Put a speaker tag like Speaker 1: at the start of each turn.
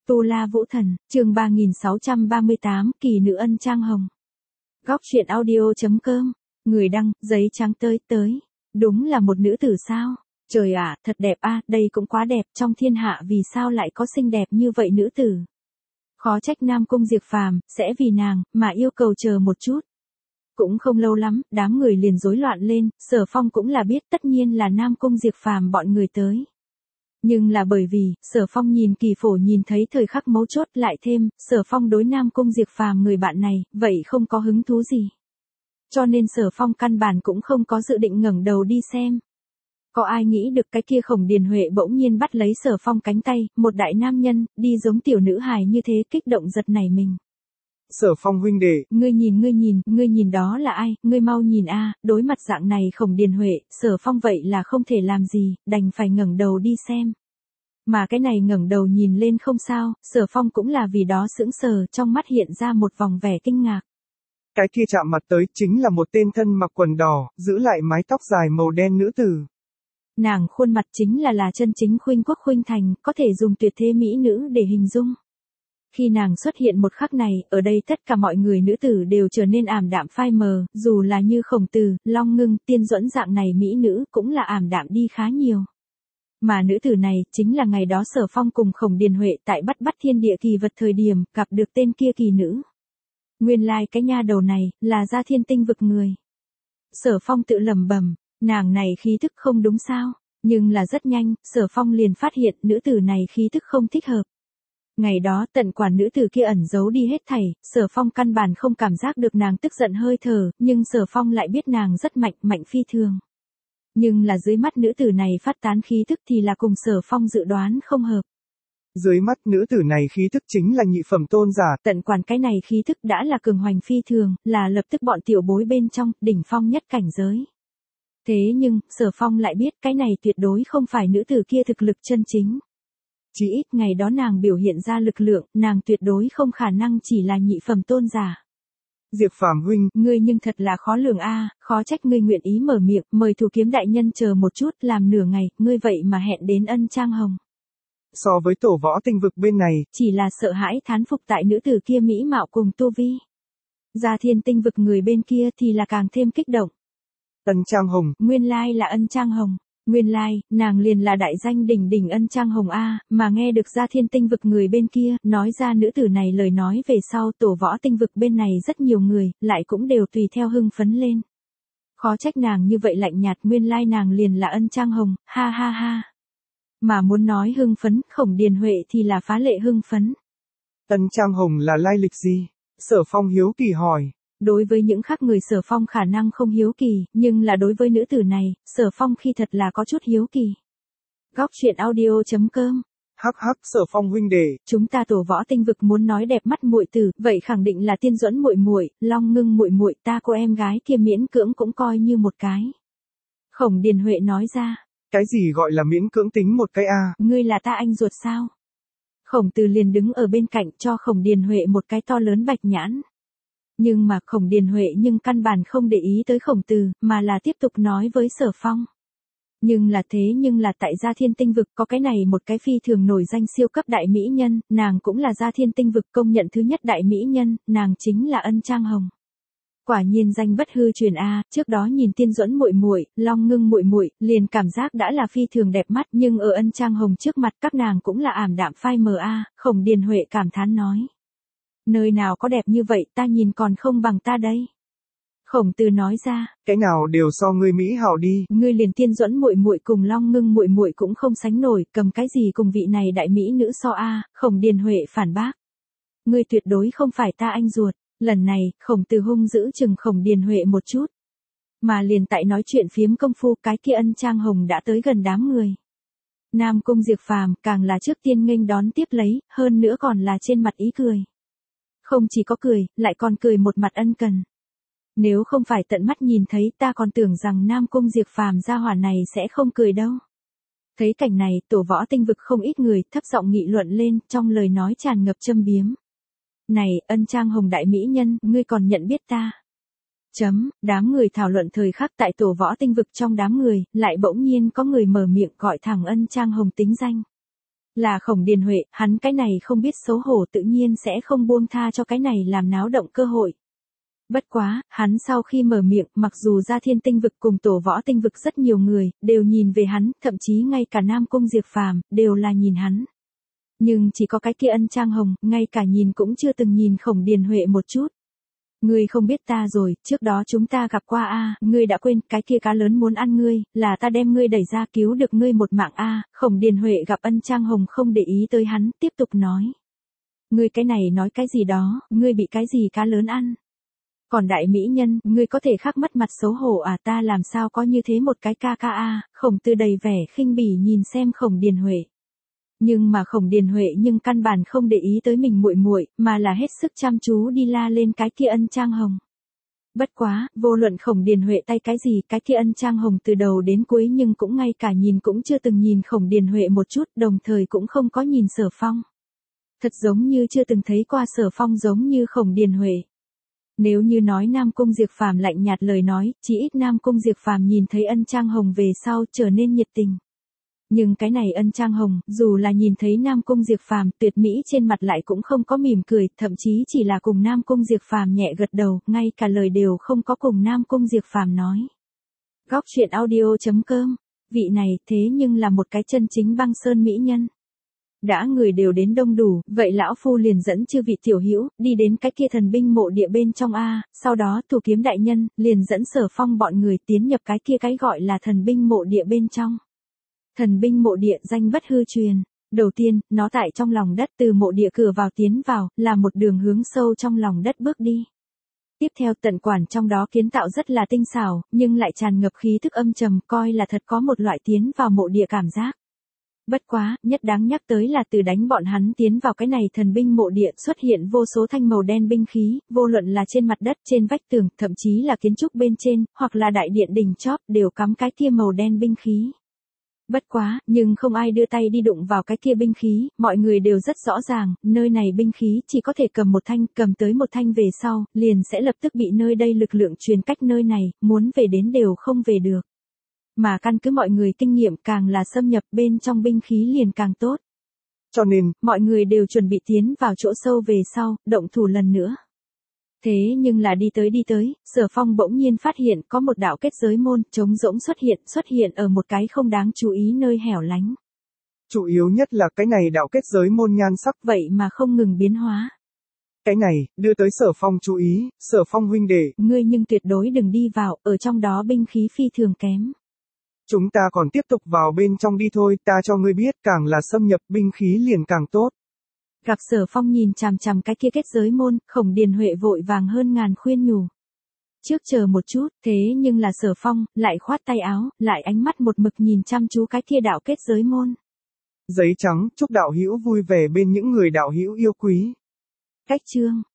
Speaker 1: Tu La Vũ Thần, chương 3638, kỳ nữ Ân Trang Hồng. Góc truyện audio.com, người đăng, giấy trắng tới. Đúng là một nữ tử sao? Trời ạ, thật đẹp a, đây cũng quá đẹp, trong thiên hạ vì sao lại có xinh đẹp như vậy nữ tử? Khó trách Nam Cung Diệp Phàm sẽ vì nàng mà yêu cầu chờ một chút. Cũng không lâu lắm, đám người liền rối loạn lên, Sở Phong cũng là biết tất nhiên là Nam Cung Diệp Phàm bọn người tới. Nhưng là bởi vì, Sở Phong nhìn Kỳ Phổ nhìn thấy thời khắc mấu chốt lại thêm, Sở Phong đối Nam Cung Diệp Phàm người bạn này, vậy không có hứng thú gì. Cho nên Sở Phong căn bản cũng không có dự định ngẩng đầu đi xem. Có ai nghĩ được cái kia Khổng Điền Huệ bỗng nhiên bắt lấy Sở Phong cánh tay, một đại nam nhân, đi giống tiểu nữ hài như thế kích động giật nảy mình.
Speaker 2: Sở Phong huynh đệ.
Speaker 1: Ngươi nhìn đó là ai, ngươi mau nhìn a, đối mặt dạng này Khổng Điền Huệ, Sở Phong vậy là không thể làm gì, đành phải ngẩng đầu đi xem. Mà cái này ngẩng đầu nhìn lên không sao, Sở Phong cũng là vì đó sững sờ, trong mắt hiện ra một vòng vẻ kinh ngạc.
Speaker 2: Cái kia chạm mặt tới chính là một tên thân mặc quần đỏ, giữ lại mái tóc dài màu đen nữ tử.
Speaker 1: Nàng khuôn mặt chính là chân chính khuynh quốc khuynh thành, có thể dùng tuyệt thế mỹ nữ để hình dung. Khi nàng xuất hiện một khắc này, ở đây tất cả mọi người nữ tử đều trở nên ảm đạm phai mờ, dù là như Khổng Tử, Long Ngưng, Tiên Duẫn dạng này mỹ nữ cũng là ảm đạm đi khá nhiều. Mà nữ tử này chính là ngày đó Sở Phong cùng Khổng Điền Huệ tại bắt thiên địa kỳ vật thời điểm gặp được tên kia kỳ nữ. Nguyên lai cái nha đầu này là Gia Thiên Tinh vực người. Sở Phong tự lẩm bẩm, nàng này khí thức không đúng sao, nhưng là rất nhanh, Sở Phong liền phát hiện nữ tử này khí thức không thích hợp. Ngày đó tận quản nữ tử kia ẩn giấu đi hết thảy, Sở Phong căn bản không cảm giác được nàng tức giận hơi thở, nhưng Sở Phong lại biết nàng rất mạnh phi thường. Nhưng là dưới mắt nữ tử này phát tán khí thức thì là cùng Sở Phong dự đoán không hợp.
Speaker 2: Dưới mắt nữ tử này khí thức chính là nhị phẩm tôn giả.
Speaker 1: Tận quản cái này khí thức đã là cường hoành phi thường, là lập tức bọn tiểu bối bên trong, đỉnh phong nhất cảnh giới. Thế nhưng, Sở Phong lại biết cái này tuyệt đối không phải nữ tử kia thực lực chân chính. Chỉ ít ngày đó nàng biểu hiện ra lực lượng, nàng tuyệt đối không khả năng chỉ là nhị phẩm tôn giả.
Speaker 2: Diệp Phàm huynh,
Speaker 1: ngươi nhưng thật là khó lường a, khó trách ngươi nguyện ý mở miệng, mời Thủ Kiếm đại nhân chờ một chút, làm nửa ngày, ngươi vậy mà hẹn đến Ân Trang Hồng.
Speaker 2: So với tổ võ tinh vực bên này,
Speaker 1: chỉ là sợ hãi thán phục tại nữ tử kia mỹ mạo cùng tu vi. Gia Thiên Tinh vực người bên kia thì là càng thêm kích động.
Speaker 2: Ân Trang Hồng,
Speaker 1: nguyên lai là Ân Trang Hồng. Nguyên lai, nàng liền là đại danh đỉnh Ân Trang Hồng A, mà nghe được Gia Thiên Tinh vực người bên kia, nói ra nữ tử này lời nói về sau tổ võ tinh vực bên này rất nhiều người, lại cũng đều tùy theo hưng phấn lên. Khó trách nàng như vậy lạnh nhạt, nguyên lai nàng liền là Ân Trang Hồng, ha ha ha. Mà muốn nói hưng phấn, Khổng Điền Huệ thì là phá lệ hưng phấn.
Speaker 2: Ân Trang Hồng là lai lịch gì? Sở Phong hiếu kỳ hỏi.
Speaker 1: Đối với những khác người Sở Phong khả năng không hiếu kỳ, nhưng là đối với nữ tử này, Sở Phong khi thật là có chút hiếu kỳ. Góc truyện audio.com.
Speaker 2: Hắc Sở Phong huynh đệ,
Speaker 1: chúng ta tổ võ tinh vực muốn nói đẹp mắt muội tử, vậy khẳng định là Tiên Duẫn muội muội, Long Ngưng muội muội, ta cô em gái kia miễn cưỡng cũng coi như một cái. Khổng Điền Huệ nói ra.
Speaker 2: Cái gì gọi là miễn cưỡng tính một cái a?
Speaker 1: Ngươi là ta anh ruột sao? Khổng Tử liền đứng ở bên cạnh cho Khổng Điền Huệ một cái to lớn bạch nhãn. Nhưng mà Khổng Điền Huệ nhưng căn bản không để ý tới Khổng Tử, mà là tiếp tục nói với Sở Phong. Nhưng là tại Gia Thiên Tinh vực có cái này một cái phi thường nổi danh siêu cấp đại mỹ nhân, nàng cũng là Gia Thiên Tinh vực công nhận thứ nhất đại mỹ nhân, nàng chính là Ân Trang Hồng. Quả nhiên danh bất hư truyền a, trước đó nhìn Tiên Duẫn muội muội, Long Ngưng muội muội, liền cảm giác đã là phi thường đẹp mắt, nhưng ở Ân Trang Hồng trước mặt các nàng cũng là ảm đạm phai mờ a, Khổng Điền Huệ cảm thán nói. Nơi nào có đẹp như vậy, ta nhìn còn không bằng ta đây. Khổng Tử nói ra,
Speaker 2: cái nào đều so ngươi mỹ hảo đi.
Speaker 1: Ngươi liền Tiên Duẫn muội muội cùng Long Ngưng muội muội cũng không sánh nổi, cầm cái gì cùng vị này đại mỹ nữ so a, Khổng Điền Huệ phản bác. Ngươi tuyệt đối không phải ta anh ruột. Lần này, Khổng Tử hung giữ chừng Khổng Điền Huệ một chút. Mà liền tại nói chuyện phiếm công phu, cái kia Ân Trang Hồng đã tới gần đám người. Nam Cung Diệp Phàm càng là trước tiên nghênh đón tiếp lấy, hơn nữa còn là trên mặt ý cười. Không chỉ có cười, lại còn cười một mặt ân cần. Nếu không phải tận mắt nhìn thấy, ta còn tưởng rằng Nam Cung Diệp Phàm gia hỏa này sẽ không cười đâu. Thấy cảnh này, tổ võ tinh vực không ít người thấp giọng nghị luận lên, trong lời nói tràn ngập châm biếm. Này, Ân Trang Hồng đại mỹ nhân, ngươi còn nhận biết ta? Đám người thảo luận thời khắc tại tổ võ tinh vực trong đám người, lại bỗng nhiên có người mở miệng gọi thẳng Ân Trang Hồng tính danh. Là Khổng Điền Huệ, hắn cái này không biết xấu hổ tự nhiên sẽ không buông tha cho cái này làm náo động cơ hội. Bất quá, hắn sau khi mở miệng, mặc dù ra Thiên Tinh vực cùng Tổ Võ Tinh vực rất nhiều người, đều nhìn về hắn, thậm chí ngay cả Nam Cung Diệp Phàm, đều là nhìn hắn. Nhưng chỉ có cái kia Ân Trang Hồng, ngay cả nhìn cũng chưa từng nhìn Khổng Điền Huệ một chút. Ngươi không biết ta rồi, trước đó chúng ta gặp qua a, ngươi đã quên, cái kia cá lớn muốn ăn ngươi, là ta đem ngươi đẩy ra cứu được ngươi một mạng a. Khổng Điền Huệ gặp Ân Trang Hồng không để ý tới hắn, tiếp tục nói. Ngươi cái này nói cái gì đó, ngươi bị cái gì cá lớn ăn? Còn đại mỹ nhân, ngươi có thể khắc mất mặt xấu hổ à, ta làm sao có như thế một cái ca ca a. Khổng Tư đầy vẻ khinh bỉ nhìn xem Khổng Điền Huệ. Nhưng mà Khổng Điền Huệ nhưng căn bản không để ý tới mình muội muội, mà là hết sức chăm chú đi la lên cái kia Ân Trang Hồng. Bất quá, vô luận Khổng Điền Huệ tay cái gì, cái kia Ân Trang Hồng từ đầu đến cuối nhưng cũng ngay cả nhìn cũng chưa từng nhìn Khổng Điền Huệ một chút, đồng thời cũng không có nhìn Sở Phong. Thật giống như chưa từng thấy qua Sở Phong giống như Khổng Điền Huệ. Nếu như nói Nam Cung Diệp Phàm lạnh nhạt lời nói, chỉ ít Nam Cung Diệp Phàm nhìn thấy Ân Trang Hồng về sau trở nên nhiệt tình. Nhưng cái này Ân Trang Hồng, dù là nhìn thấy Nam Cung Diệp Phàm, tuyệt mỹ trên mặt lại cũng không có mỉm cười, thậm chí chỉ là cùng Nam Cung Diệp Phàm nhẹ gật đầu, ngay cả lời đều không có cùng Nam Cung Diệp Phàm nói. Góc truyện audio.com, vị này thế nhưng là một cái chân chính băng sơn mỹ nhân. Đã người đều đến đông đủ, vậy lão phu liền dẫn chư vị tiểu hữu đi đến cái kia thần binh mộ địa bên trong a, sau đó Thủ Kiếm đại nhân liền dẫn Sở Phong bọn người tiến nhập cái kia cái gọi là thần binh mộ địa bên trong. Thần binh mộ địa danh bất hư truyền. Đầu tiên, nó tại trong lòng đất, từ mộ địa cửa vào tiến vào, là một đường hướng sâu trong lòng đất bước đi. Tiếp theo tận quản trong đó kiến tạo rất là tinh xảo, nhưng lại tràn ngập khí thức âm trầm, coi là thật có một loại tiến vào mộ địa cảm giác. Bất quá, nhất đáng nhắc tới là từ đánh bọn hắn tiến vào cái này thần binh mộ địa xuất hiện vô số thanh màu đen binh khí, vô luận là trên mặt đất, trên vách tường, thậm chí là kiến trúc bên trên, hoặc là đại điện đỉnh chóp, đều cắm cái kia màu đen binh khí. Bất quá, nhưng không ai đưa tay đi đụng vào cái kia binh khí, mọi người đều rất rõ ràng, nơi này binh khí chỉ có thể cầm một thanh, cầm tới một thanh về sau, liền sẽ lập tức bị nơi đây lực lượng truyền cách nơi này, muốn về đến đều không về được. Mà căn cứ mọi người kinh nghiệm càng là xâm nhập bên trong binh khí liền càng tốt. Cho nên, mọi người đều chuẩn bị tiến vào chỗ sâu về sau, động thủ lần nữa. Thế nhưng là đi tới, Sở Phong bỗng nhiên phát hiện có một đạo kết giới môn trống rỗng xuất hiện ở một cái không đáng chú ý nơi hẻo lánh.
Speaker 2: Chủ yếu nhất là cái này đạo kết giới môn nhan sắc
Speaker 1: vậy mà không ngừng biến hóa.
Speaker 2: Cái này, đưa tới Sở Phong chú ý, Sở Phong huynh đệ.
Speaker 1: Ngươi nhưng tuyệt đối đừng đi vào, ở trong đó binh khí phi thường kém.
Speaker 2: Chúng ta còn tiếp tục vào bên trong đi thôi, ta cho ngươi biết, càng là xâm nhập binh khí liền càng tốt.
Speaker 1: Gặp Sở Phong nhìn chằm chằm cái kia kết giới môn, Khổng Điền Huệ vội vàng hơn ngàn khuyên nhủ. Trước chờ một chút, thế nhưng là Sở Phong, lại khoát tay áo, lại ánh mắt một mực nhìn chăm chú cái kia đạo kết giới môn.
Speaker 2: Giấy trắng, chúc đạo hữu vui vẻ bên những người đạo hữu yêu quý.
Speaker 1: Cách chương.